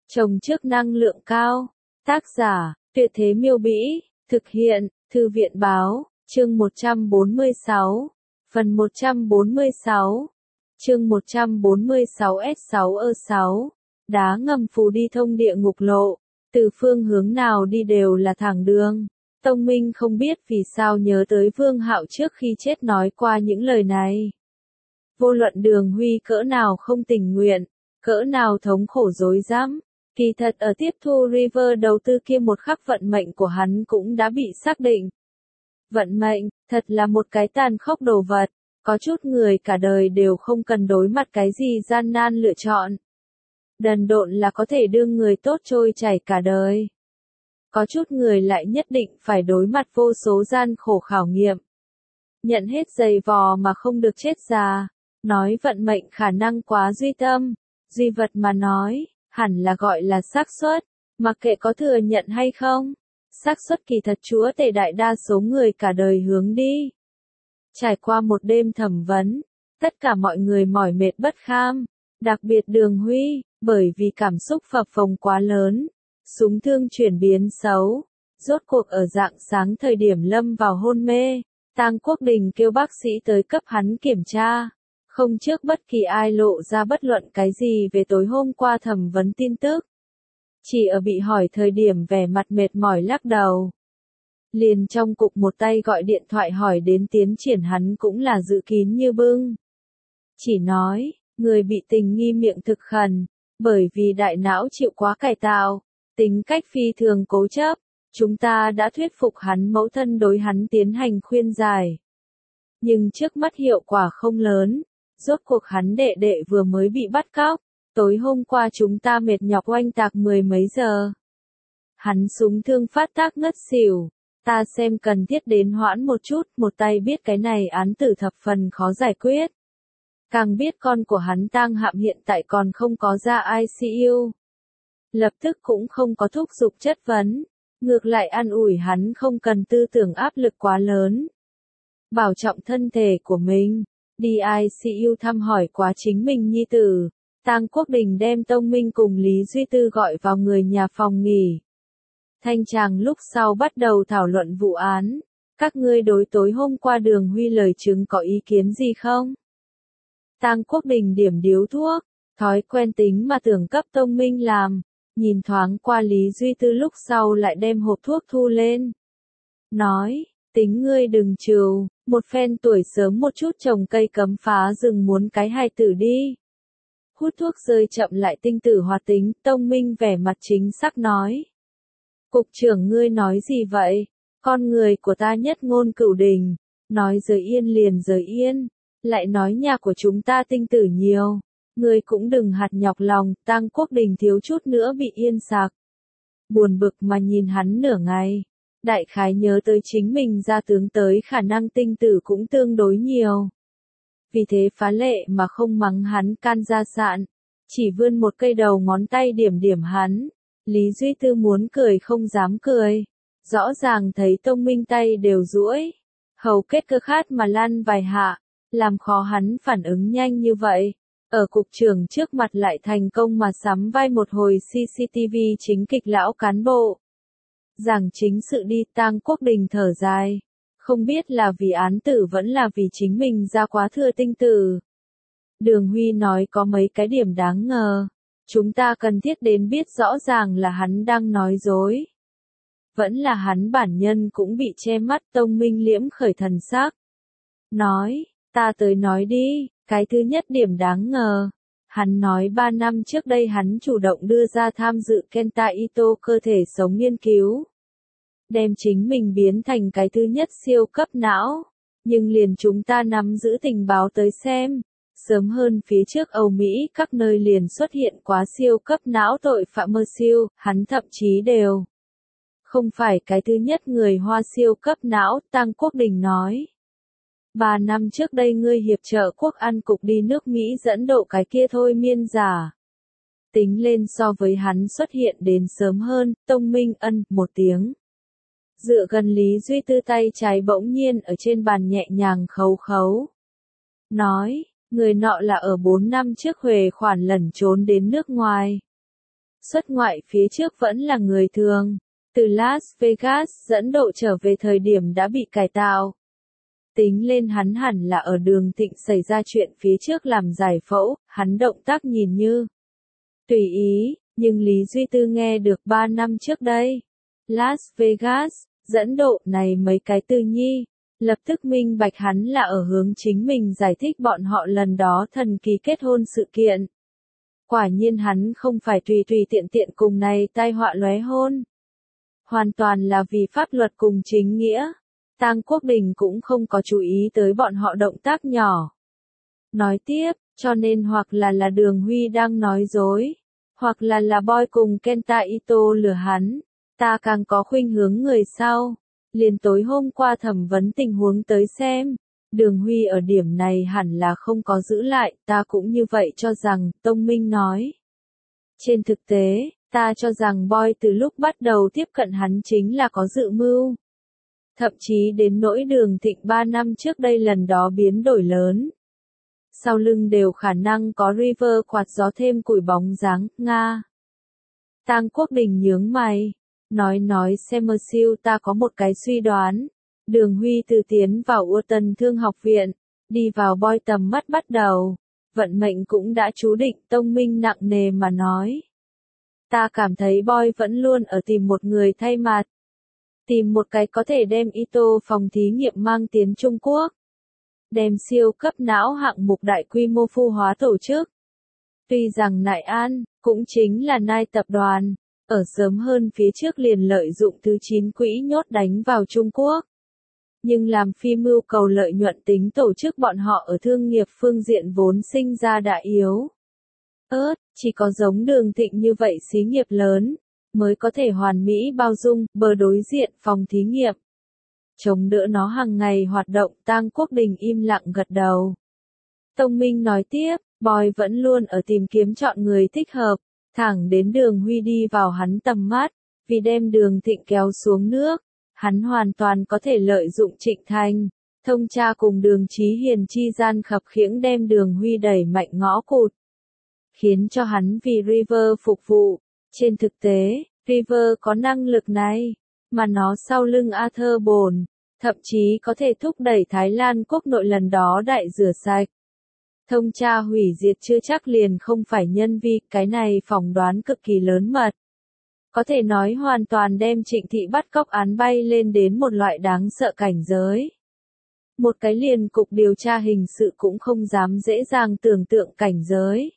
Trồng trước năng lượng cao. Tác giả, Tuyệt Thế Miêu Bĩ, thực hiện, Thư viện Báo, chương 146, phần 146, chương 146S6E6, đá ngầm phù đi thông địa ngục lộ, từ phương hướng nào đi đều là thẳng đường. Tông Minh không biết vì sao nhớ tới Vương Hạo trước khi chết nói qua những lời này. Vô luận Đường Huy cỡ nào không tình nguyện, cỡ nào thống khổ rối rắm, kỳ thật ở tiếp thu River đầu tư kia một khắc vận mệnh của hắn cũng đã bị xác định. Vận mệnh, thật là một cái tàn khốc đồ vật, có chút người cả đời đều không cần đối mặt cái gì gian nan lựa chọn. Đần độn là có thể đưa người tốt trôi chảy cả đời. Có chút người lại nhất định phải đối mặt vô số gian khổ khảo nghiệm. Nhận hết giày vò mà không được chết già. Nói vận mệnh khả năng quá duy tâm, duy vật mà nói, hẳn là gọi là xác suất, mặc kệ có thừa nhận hay không. Xác suất kỳ thật chúa tể đại đa số người cả đời hướng đi. Trải qua một đêm thẩm vấn, tất cả mọi người mỏi mệt bất kham, đặc biệt Đường Huy, bởi vì cảm xúc phập phồng quá lớn, súng thương chuyển biến xấu, rốt cuộc ở rạng sáng thời điểm lâm vào hôn mê, Tang Quốc Đình kêu bác sĩ tới cấp hắn kiểm tra. Không trước bất kỳ ai lộ ra bất luận cái gì về tối hôm qua thẩm vấn tin tức. Chỉ ở bị hỏi thời điểm vẻ mặt mệt mỏi lắc đầu. Liền trong cục một tay gọi điện thoại hỏi đến tiến triển hắn cũng là dự kín như bưng. Chỉ nói, người bị tình nghi miệng thực khẩn, bởi vì đại não chịu quá cải tạo, tính cách phi thường cố chấp, chúng ta đã thuyết phục hắn mẫu thân đối hắn tiến hành khuyên giải. Nhưng trước mắt hiệu quả không lớn. Rốt cuộc hắn đệ đệ vừa mới bị bắt cóc, tối hôm qua chúng ta mệt nhọc oanh tạc 10 mấy giờ. Hắn súng thương phát tác ngất xỉu, ta xem cần thiết đến hoãn một chút, một tay biết cái này án tử thập phần khó giải quyết. Càng biết con của hắn Tang Hạm hiện tại còn không có ra ICU. Lập tức cũng không có thúc giục chất vấn, ngược lại an ủi hắn không cần tư tưởng áp lực quá lớn. Bảo trọng thân thể của mình. Đi ICU thăm hỏi quá chính mình nhi tử, Tang Quốc Đình đem Tông Minh cùng Lý Duy Tư gọi vào người nhà phòng nghỉ. Thanh Tràng lúc sau bắt đầu thảo luận vụ án, các ngươi đối tối hôm qua Đường Huy lời chứng có ý kiến gì không? Tang Quốc Đình điểm điếu thuốc, thói quen tính mà tưởng cấp Tông Minh làm, nhìn thoáng qua Lý Duy Tư lúc sau lại đem hộp thuốc thu lên. Nói, tính ngươi đừng trừu. Một phen tuổi sớm một chút trồng cây cấm phá rừng muốn cái hài tử đi. Hút thuốc rơi chậm lại tinh tử hoạt tính, Tông Minh vẻ mặt chính xác nói. Cục trưởng ngươi nói gì vậy? Con người của ta nhất ngôn cửu đình, nói rời yên liền rời yên, lại nói nhà của chúng ta tinh tử nhiều. Ngươi cũng đừng hạt nhọc lòng, Tang Quốc Đình thiếu chút nữa bị yên sạc. Buồn bực mà nhìn hắn nửa ngày. Đại khái nhớ tới chính mình ra tướng tới khả năng tinh tử cũng tương đối nhiều. Vì thế phá lệ mà không mắng hắn can ra sạn, chỉ vươn một cây đầu ngón tay điểm điểm hắn. Lý Duy Tư muốn cười không dám cười. Rõ ràng thấy Tông Minh tay đều duỗi, hầu kết cơ khát mà lăn vài hạ, làm khó hắn phản ứng nhanh như vậy. Ở cục trưởng trước mặt lại thành công mà sắm vai một hồi CCTV chính kịch lão cán bộ. Giảng chính sự đi, Tang Quốc Đình thở dài. Không biết là vì án tử vẫn là vì chính mình ra quá thừa tinh tử. Đường Huy nói có mấy cái điểm đáng ngờ. Chúng ta cần thiết đến biết rõ ràng là hắn đang nói dối. Vẫn là hắn bản nhân cũng bị che mắt. Tông Minh liễm khởi thần sắc. Nói, ta tới nói đi, cái thứ nhất điểm đáng ngờ. Hắn nói 3 năm trước đây hắn chủ động đưa ra tham dự Kenta Ito cơ thể sống nghiên cứu. Đem chính mình biến thành cái thứ nhất siêu cấp não. Nhưng liền chúng ta nắm giữ tình báo tới xem. Sớm hơn phía trước Âu Mỹ các nơi liền xuất hiện quá siêu cấp não tội phạm mơ siêu, hắn thậm chí đều. Không phải cái thứ nhất người Hoa siêu cấp não, Tang Quốc Đình nói. 3 năm trước đây ngươi hiệp trợ Quốc An Cục đi nước Mỹ dẫn độ cái kia thôi miên giả. Tính lên so với hắn xuất hiện đến sớm hơn, Tông Minh ân một tiếng. Dựa gần Lý Duy Tư tay trái bỗng nhiên ở trên bàn nhẹ nhàng khấu khấu. Nói, người nọ là ở 4 năm trước Huệ khoản lẩn trốn đến nước ngoài. Xuất ngoại phía trước vẫn là người thường. Từ Las Vegas dẫn độ trở về thời điểm đã bị cải tạo. Tính lên hắn hẳn là ở Đường Thịnh xảy ra chuyện phía trước làm giải phẫu, hắn động tác nhìn như tùy ý, nhưng Lý Duy Tư nghe được 3 năm trước đây. Las Vegas, dẫn độ này mấy cái từ nhi, lập tức minh bạch hắn là ở hướng chính mình giải thích bọn họ lần đó thần kỳ kết hôn sự kiện. Quả nhiên hắn không phải tùy tùy tiện tiện cùng này tai họa lóe hôn. Hoàn toàn là vì pháp luật cùng chính nghĩa. Tang Quốc Đình cũng không có chú ý tới bọn họ động tác nhỏ. Nói tiếp, cho nên hoặc là Đường Huy đang nói dối, hoặc là Boy cùng Kenta Ito lừa hắn. Ta càng có khuynh hướng người sau. Liền tối hôm qua thẩm vấn tình huống tới xem. Đường Huy ở điểm này hẳn là không có giữ lại, ta cũng như vậy cho rằng, Tông Minh nói. Trên thực tế, ta cho rằng Boy từ lúc bắt đầu tiếp cận hắn chính là có dự mưu. Thậm chí đến nỗi Đường Thịnh 3 năm trước đây lần đó biến đổi lớn. Sau lưng đều khả năng có River quạt gió thêm củi bóng dáng, Nga. Tang Quốc Đình nhướng mày, nói Semersill ta có một cái suy đoán. Đường Huy từ tiến vào Ua Tân Thương học viện, đi vào Boy tầm mắt bắt đầu. Vận mệnh cũng đã chú định, Tông Minh nặng nề mà nói. Ta cảm thấy Boy vẫn luôn ở tìm một người thay mặt. Tìm một cái có thể đem Ito phòng thí nghiệm mang tiến Trung Quốc. Đem siêu cấp não hạng mục đại quy mô phu hóa tổ chức. Tuy rằng Nại An, cũng chính là Nai tập đoàn, ở sớm hơn phía trước liền lợi dụng thứ 9 quỹ nhốt đánh vào Trung Quốc. Nhưng làm phi mưu cầu lợi nhuận tính tổ chức bọn họ ở thương nghiệp phương diện vốn sinh ra đã yếu. Chỉ có giống Đường Thịnh như vậy xí nghiệp lớn, mới có thể hoàn mỹ bao dung, bờ đối diện phòng thí nghiệm. Chống đỡ nó hàng ngày hoạt động, Tang Quốc Đình im lặng gật đầu. Tông Minh nói tiếp, Boy vẫn luôn ở tìm kiếm chọn người thích hợp, thẳng đến Đường Huy đi vào hắn tầm mắt, vì đem Đường Thịnh kéo xuống nước, hắn hoàn toàn có thể lợi dụng Trịnh Thành, thông tra cùng Đường Chí Hiền chi gian khập khiễng đem Đường Huy đẩy mạnh ngõ cụt, khiến cho hắn vì River phục vụ. Trên thực tế, River có năng lực này, mà nó sau lưng Arthur Bồn, thậm chí có thể thúc đẩy Thái Lan quốc nội lần đó đại rửa sạch. Thông tra hủy diệt chưa chắc liền không phải nhân vi, cái này phỏng đoán cực kỳ lớn mật. Có thể nói hoàn toàn đem Trịnh Thị bắt cóc án bay lên đến một loại đáng sợ cảnh giới. Một cái liền cục điều tra hình sự cũng không dám dễ dàng tưởng tượng cảnh giới.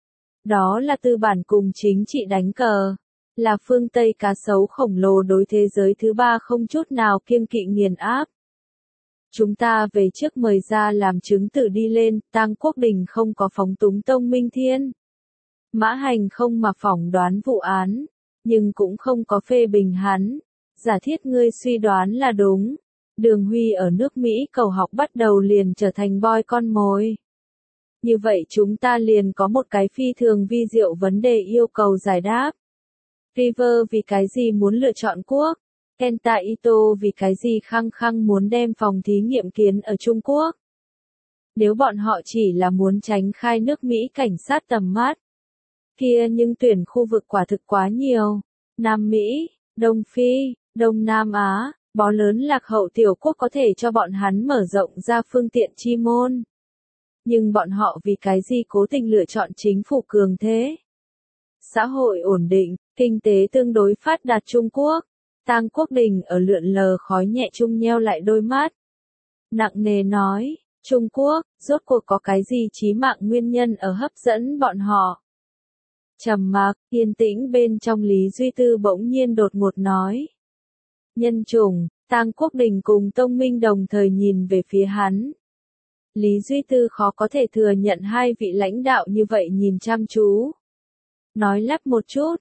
Đó là tư bản cùng chính trị đánh cờ. Là phương Tây cá sấu khổng lồ đối thế giới thứ ba không chút nào kiêng kỵ nghiền áp. Chúng ta về trước mời ra làm chứng tử đi lên, Tang Quốc Đình không có phóng túng Tông Minh Thiên. Mã Hành không mà phỏng đoán vụ án, nhưng cũng không có phê bình hắn. Giả thiết ngươi suy đoán là đúng. Đường Huy ở nước Mỹ cầu học bắt đầu liền trở thành Boy con mồi. Như vậy chúng ta liền có một cái phi thường vi diệu vấn đề yêu cầu giải đáp. River vì cái gì muốn lựa chọn quốc? Kenta Ito vì cái gì khăng khăng muốn đem phòng thí nghiệm kiến ở Trung Quốc? Nếu bọn họ chỉ là muốn tránh khai nước Mỹ cảnh sát tầm mắt, kia nhưng tuyển khu vực quả thực quá nhiều. Nam Mỹ, Đông Phi, Đông Nam Á, bó lớn lạc hậu tiểu quốc có thể cho bọn hắn mở rộng ra phương tiện chi môn. Nhưng bọn họ vì cái gì cố tình lựa chọn chính phủ cường thế? Xã hội ổn định, kinh tế tương đối phát đạt Trung Quốc. Tang Quốc Đình ở lượn lờ khói nhẹ chung nheo lại đôi mắt. Nặng nề nói, Trung Quốc, rốt cuộc có cái gì chí mạng nguyên nhân ở hấp dẫn bọn họ? Trầm mặc, yên tĩnh bên trong Lý Duy Tư bỗng nhiên đột ngột nói. Nhân chủng, Tang Quốc Đình cùng Tông Minh đồng thời nhìn về phía hắn. Lý Duy Tư khó có thể thừa nhận hai vị lãnh đạo như vậy nhìn chăm chú. Nói lắp một chút,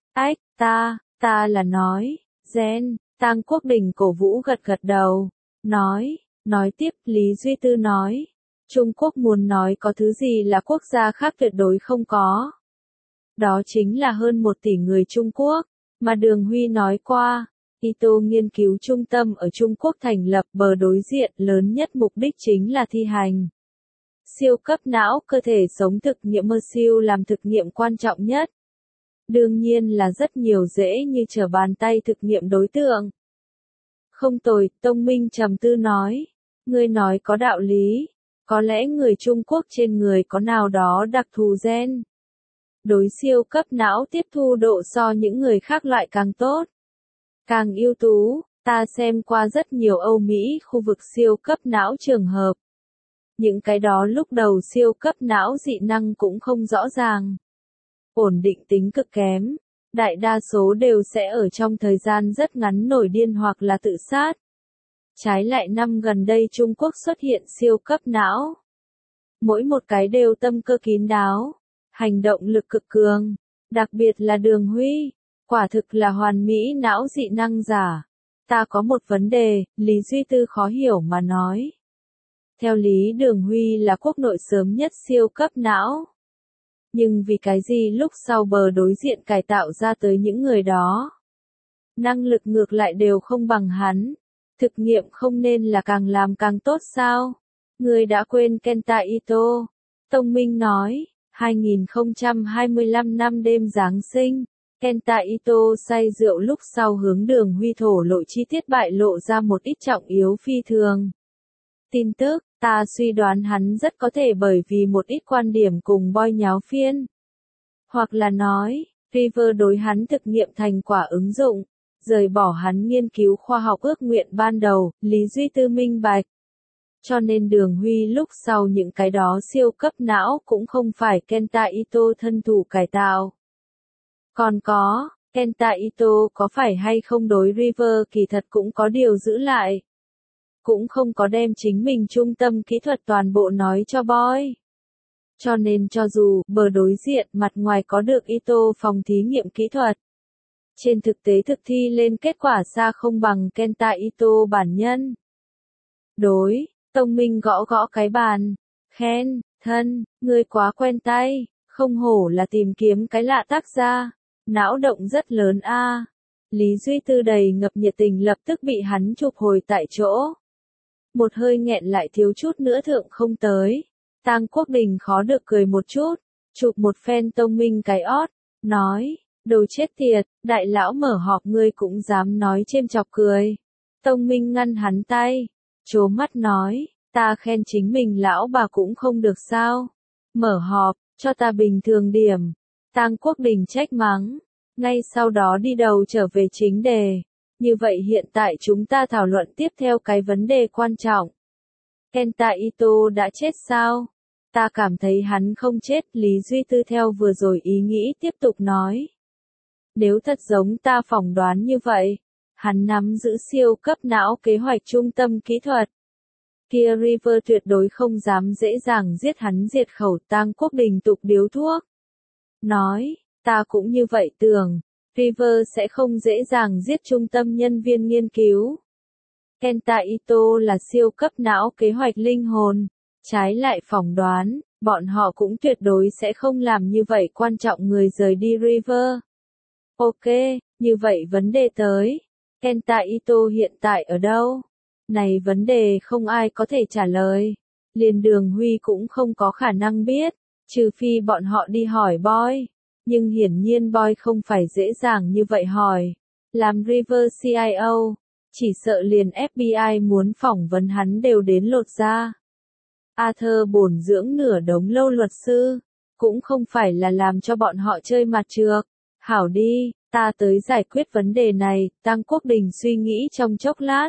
ta là nói, gen, Tang Quốc Đình cổ vũ gật đầu, nói tiếp, Lý Duy Tư nói, Trung Quốc muốn nói có thứ gì là quốc gia khác tuyệt đối không có. Đó chính là hơn 1 tỷ người Trung Quốc, mà Đường Huy nói qua, Ito nghiên cứu trung tâm ở Trung Quốc thành lập bờ đối diện lớn nhất mục đích chính là thi hành. Siêu cấp não cơ thể sống thực nghiệm Mersill làm thực nghiệm quan trọng nhất. Đương nhiên là rất nhiều dễ như trở bàn tay thực nghiệm đối tượng. Không tồi, Tông Minh trầm tư nói. Ngươi nói có đạo lý. Có lẽ người Trung Quốc trên người có nào đó đặc thù gen. Đối siêu cấp não tiếp thu độ so những người khác loại càng tốt. Càng ưu tú, ta xem qua rất nhiều Âu Mỹ khu vực siêu cấp não trường hợp. Những cái đó lúc đầu siêu cấp não dị năng cũng không rõ ràng. Ổn định tính cực kém. Đại đa số đều sẽ ở trong thời gian rất ngắn nổi điên hoặc là tự sát. Trái lại năm gần đây Trung Quốc xuất hiện siêu cấp não. Mỗi một cái đều tâm cơ kín đáo, hành động lực cực cường, đặc biệt là Đường Huy, quả thực là hoàn mỹ não dị năng giả. Ta có một vấn đề, Lý Duy Tư khó hiểu mà nói. Theo lý Đường Huy là quốc nội sớm nhất siêu cấp não. Nhưng vì cái gì lúc sau bờ đối diện cải tạo ra tới những người đó? Năng lực ngược lại đều không bằng hắn. Thực nghiệm không nên là càng làm càng tốt sao? Người đã quên Kenta Ito. Tông Minh nói, 2025 năm đêm Giáng sinh, Kenta Ito say rượu lúc sau hướng Đường Huy thổ lộ chi tiết bại lộ ra một ít trọng yếu phi thường. Tin tức, ta suy đoán hắn rất có thể bởi vì một ít quan điểm cùng Boy nháo phiên. Hoặc là nói, River đối hắn thực nghiệm thành quả ứng dụng, rời bỏ hắn nghiên cứu khoa học ước nguyện ban đầu, Lý Duy Tư minh bạch. Cho nên Đường Huy lúc sau những cái đó siêu cấp não cũng không phải Kenta Ito thân thủ cải tạo. Còn có, Kenta Ito có phải hay không đối River kỳ thật cũng có điều giữ lại. Cũng không có đem chính mình trung tâm kỹ thuật toàn bộ nói cho Boy. Cho nên cho dù bờ đối diện mặt ngoài có được Ito phòng thí nghiệm kỹ thuật, trên thực tế thực thi lên kết quả xa không bằng Kenta Ito bản nhân. Đối, Tông Minh gõ gõ cái bàn, khen, thân, ngươi quá quen tay, không hổ là tìm kiếm cái lạ tác gia, não động rất lớn a. Lý Duy Tư đầy ngập nhiệt tình lập tức bị hắn chụp hồi tại chỗ. Một hơi nghẹn lại thiếu chút nữa thượng không tới. Tang Quốc Đình khó được cười một chút, chụp một phen Tông Minh cái ót, nói, đồ chết tiệt, đại lão mở họp ngươi cũng dám nói chêm chọc cười. Tông Minh ngăn hắn tay, trố mắt nói, ta khen chính mình lão bà cũng không được sao. Mở họp, cho ta bình thường điểm. Tang Quốc Đình trách mắng, ngay sau đó đi đầu trở về chính đề. Như vậy hiện tại chúng ta thảo luận tiếp theo cái vấn đề quan trọng. Kenta Ito đã chết sao? Ta cảm thấy hắn không chết, Lý Duy Tư theo vừa rồi ý nghĩ tiếp tục nói. Nếu thật giống ta phỏng đoán như vậy, hắn nắm giữ siêu cấp não kế hoạch trung tâm kỹ thuật. Kia River tuyệt đối không dám dễ dàng giết hắn diệt khẩu. Tang Quốc Đình tục điếu thuốc. Nói, ta cũng như vậy tưởng. River sẽ không dễ dàng giết trung tâm nhân viên nghiên cứu. Kenta Ito là siêu cấp não kế hoạch linh hồn. Trái lại phỏng đoán, bọn họ cũng tuyệt đối sẽ không làm như vậy quan trọng người rời đi River. Ok, như vậy vấn đề tới. Kenta Ito hiện tại ở đâu? Này vấn đề không ai có thể trả lời. Liền Đường Huy cũng không có khả năng biết, trừ phi bọn họ đi hỏi Boy. Nhưng hiển nhiên Boy không phải dễ dàng như vậy hỏi. Làm River CIO, chỉ sợ liền FBI muốn phỏng vấn hắn đều đến lột da. Arthur bổn dưỡng nửa đống lâu luật sư, cũng không phải là làm cho bọn họ chơi mặt trược. Hảo đi, ta tới giải quyết vấn đề này. Tang Quốc Đình suy nghĩ trong chốc lát.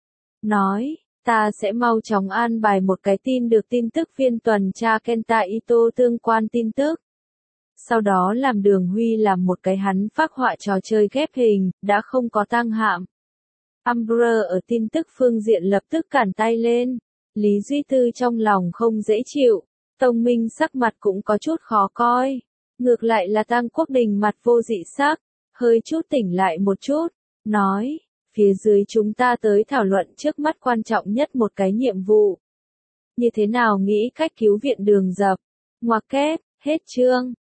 Nói, ta sẽ mau chóng an bài một cái tin được tin tức viên tuần tra Kenta Ito tương quan tin tức. Sau đó làm Đường Huy làm một cái hắn phác họa trò chơi ghép hình, đã không có tăng hạm. Umbrella ở tin tức phương diện lập tức cản tay lên. Lý Duy Tư trong lòng không dễ chịu. Tông Minh sắc mặt cũng có chút khó coi. Ngược lại là Tang Quốc Đình mặt vô dị sắc, hơi chút tỉnh lại một chút, nói, phía dưới chúng ta tới thảo luận trước mắt quan trọng nhất một cái nhiệm vụ. Như thế nào nghĩ cách cứu viện Đường Dập? Ngoặc kép, hết chương.